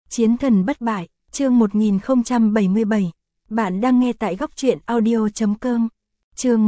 Chiến thần bất bại, chương 1077. Bạn đang nghe tại góc truyện audio.com. Chương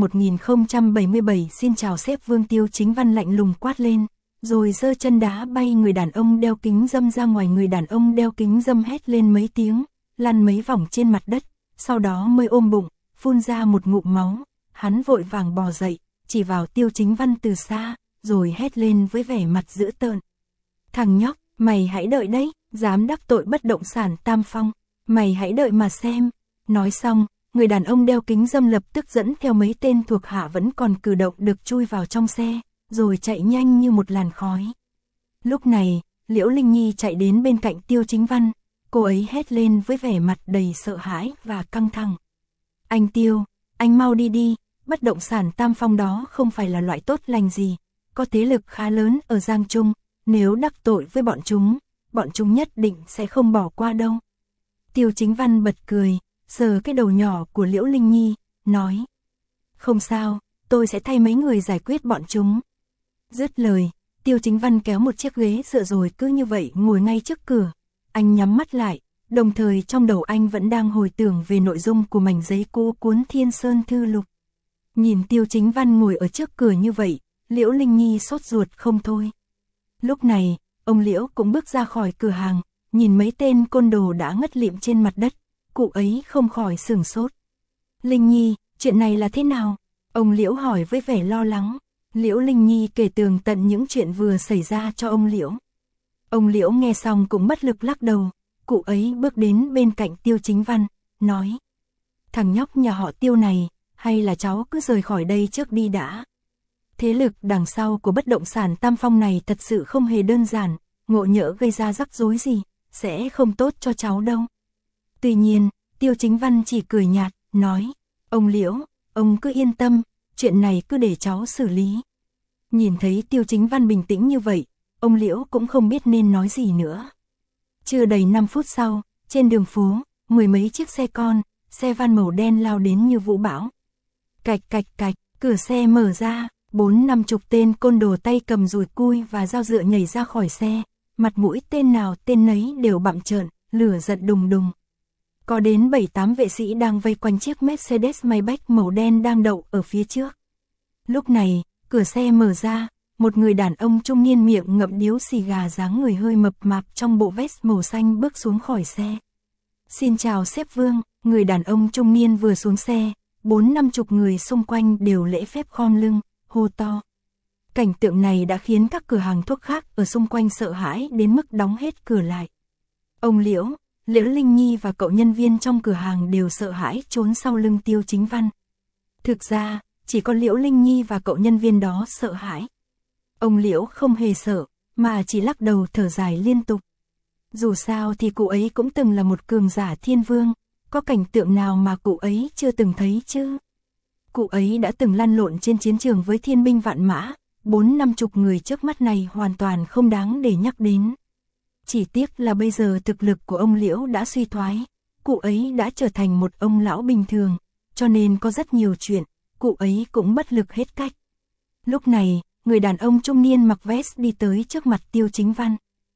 1077. Xin chào sếp Vương. Tiêu Chính Văn lạnh lùng quát lên, rồi giơ chân đá bay người đàn ông đeo kính râm ra ngoài. Người đàn ông đeo kính râm hét lên mấy tiếng, lăn mấy vòng trên mặt đất, sau đó mới ôm bụng, phun ra một ngụm máu. Hắn vội vàng bò dậy, chỉ vào Tiêu Chính Văn từ xa, rồi hét lên với vẻ mặt dữ tợn. Thằng nhóc, mày hãy đợi đấy, dám đắc tội bất động sản Tam Phong, mày hãy đợi mà xem. Nói xong, người đàn ông đeo kính râm lập tức dẫn theo mấy tên thuộc hạ vẫn còn cử động được chui vào trong xe, rồi chạy nhanh như một làn khói. Lúc này, Liễu Linh Nhi chạy đến bên cạnh Tiêu Chính Văn, cô ấy hét lên với vẻ mặt đầy sợ hãi và căng thẳng. Anh Tiêu, anh mau đi đi, bất động sản Tam Phong đó không phải là loại tốt lành gì, có thế lực khá lớn ở Giang Trung, nếu đắc tội với bọn chúng nhất định sẽ không bỏ qua đâu. Tiêu Chính Văn bật cười, sờ cái đầu nhỏ của Liễu Linh Nhi, nói. Không sao, tôi sẽ thay mấy người giải quyết bọn chúng. Dứt lời, Tiêu Chính Văn kéo một chiếc ghế dựa rồi cứ như vậy ngồi ngay trước cửa. Anh nhắm mắt lại, đồng thời trong đầu anh vẫn đang hồi tưởng về nội dung của mảnh giấy cũ cuốn Thiên Sơn Thư Lục. Nhìn Tiêu Chính Văn ngồi ở trước cửa như vậy, Liễu Linh Nhi sốt ruột không thôi. Lúc này, ông Liễu cũng bước ra khỏi cửa hàng, nhìn mấy tên côn đồ đã ngất lịm trên mặt đất, cụ ấy không khỏi sửng sốt. Linh Nhi, chuyện này là thế nào? Ông Liễu hỏi với vẻ lo lắng. Liễu Linh Nhi kể tường tận những chuyện vừa xảy ra cho ông Liễu. Ông Liễu nghe xong cũng bất lực lắc đầu, cụ ấy bước đến bên cạnh Tiêu Chính Văn, nói. Thằng nhóc nhà họ Tiêu này, hay là cháu cứ rời khỏi đây trước đi đã. Thế lực đằng sau của bất động sản Tam Phong này thật sự không hề đơn giản, ngộ nhỡ gây ra rắc rối gì, sẽ không tốt cho cháu đâu. Tuy nhiên, Tiêu Chính Văn chỉ cười nhạt, nói, ông Liễu, ông cứ yên tâm, chuyện này cứ để cháu xử lý. Nhìn thấy Tiêu Chính Văn bình tĩnh như vậy, ông Liễu cũng không biết nên nói gì nữa. Chưa đầy 5 phút sau, trên đường phố, mười mấy chiếc xe con, xe van màu đen lao đến như vũ bão. Cạch cạch cạch, cửa xe mở ra. 40-50 tên côn đồ tay cầm dùi cui và dao dựa nhảy ra khỏi xe, mặt mũi tên nào tên nấy đều bặm trợn, lửa giận đùng đùng. Có đến 7-8 vệ sĩ đang vây quanh chiếc Mercedes Maybach màu đen đang đậu ở phía trước. Lúc này, cửa xe mở ra, một người đàn ông trung niên miệng ngậm điếu xì gà dáng người hơi mập mạp trong bộ vest màu xanh bước xuống khỏi xe. Xin chào sếp Vương, người đàn ông trung niên vừa xuống xe, 40-50 người xung quanh đều lễ phép khom lưng, hô to. Cảnh tượng này đã khiến các cửa hàng thuốc khác ở xung quanh sợ hãi đến mức đóng hết cửa lại. Ông Liễu, Liễu Linh Nhi và cậu nhân viên trong cửa hàng đều sợ hãi trốn sau lưng Tiêu Chính Văn. Thực ra, chỉ có Liễu Linh Nhi và cậu nhân viên đó sợ hãi. Ông Liễu không hề sợ, mà chỉ lắc đầu thở dài liên tục. Dù sao thì cụ ấy cũng từng là một cường giả thiên vương, có cảnh tượng nào mà cụ ấy chưa từng thấy chứ? Cụ ấy đã từng lăn lộn trên chiến trường với thiên binh vạn mã, 40-50 người trước mắt này hoàn toàn không đáng để nhắc đến. Chỉ tiếc là bây giờ thực lực của ông Liễu đã suy thoái, cụ ấy đã trở thành một ông lão bình thường, cho nên có rất nhiều chuyện, cụ ấy cũng bất lực hết cách. Lúc này, người đàn ông trung niên mặc vest đi tới trước mặt Tiêu Chính Văn.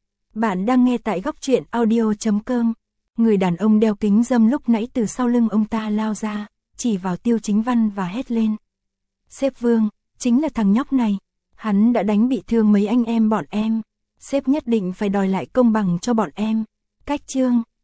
Bạn đang nghe tại góc truyện audio.com. Người đàn ông đeo kính râm lúc nãy từ sau lưng ông ta lao ra, chỉ vào Tiêu Chính Văn và hét lên. Sếp Vương, chính là thằng nhóc này, hắn đã đánh bị thương mấy anh em bọn em, sếp nhất định phải đòi lại công bằng cho bọn em. Cách chương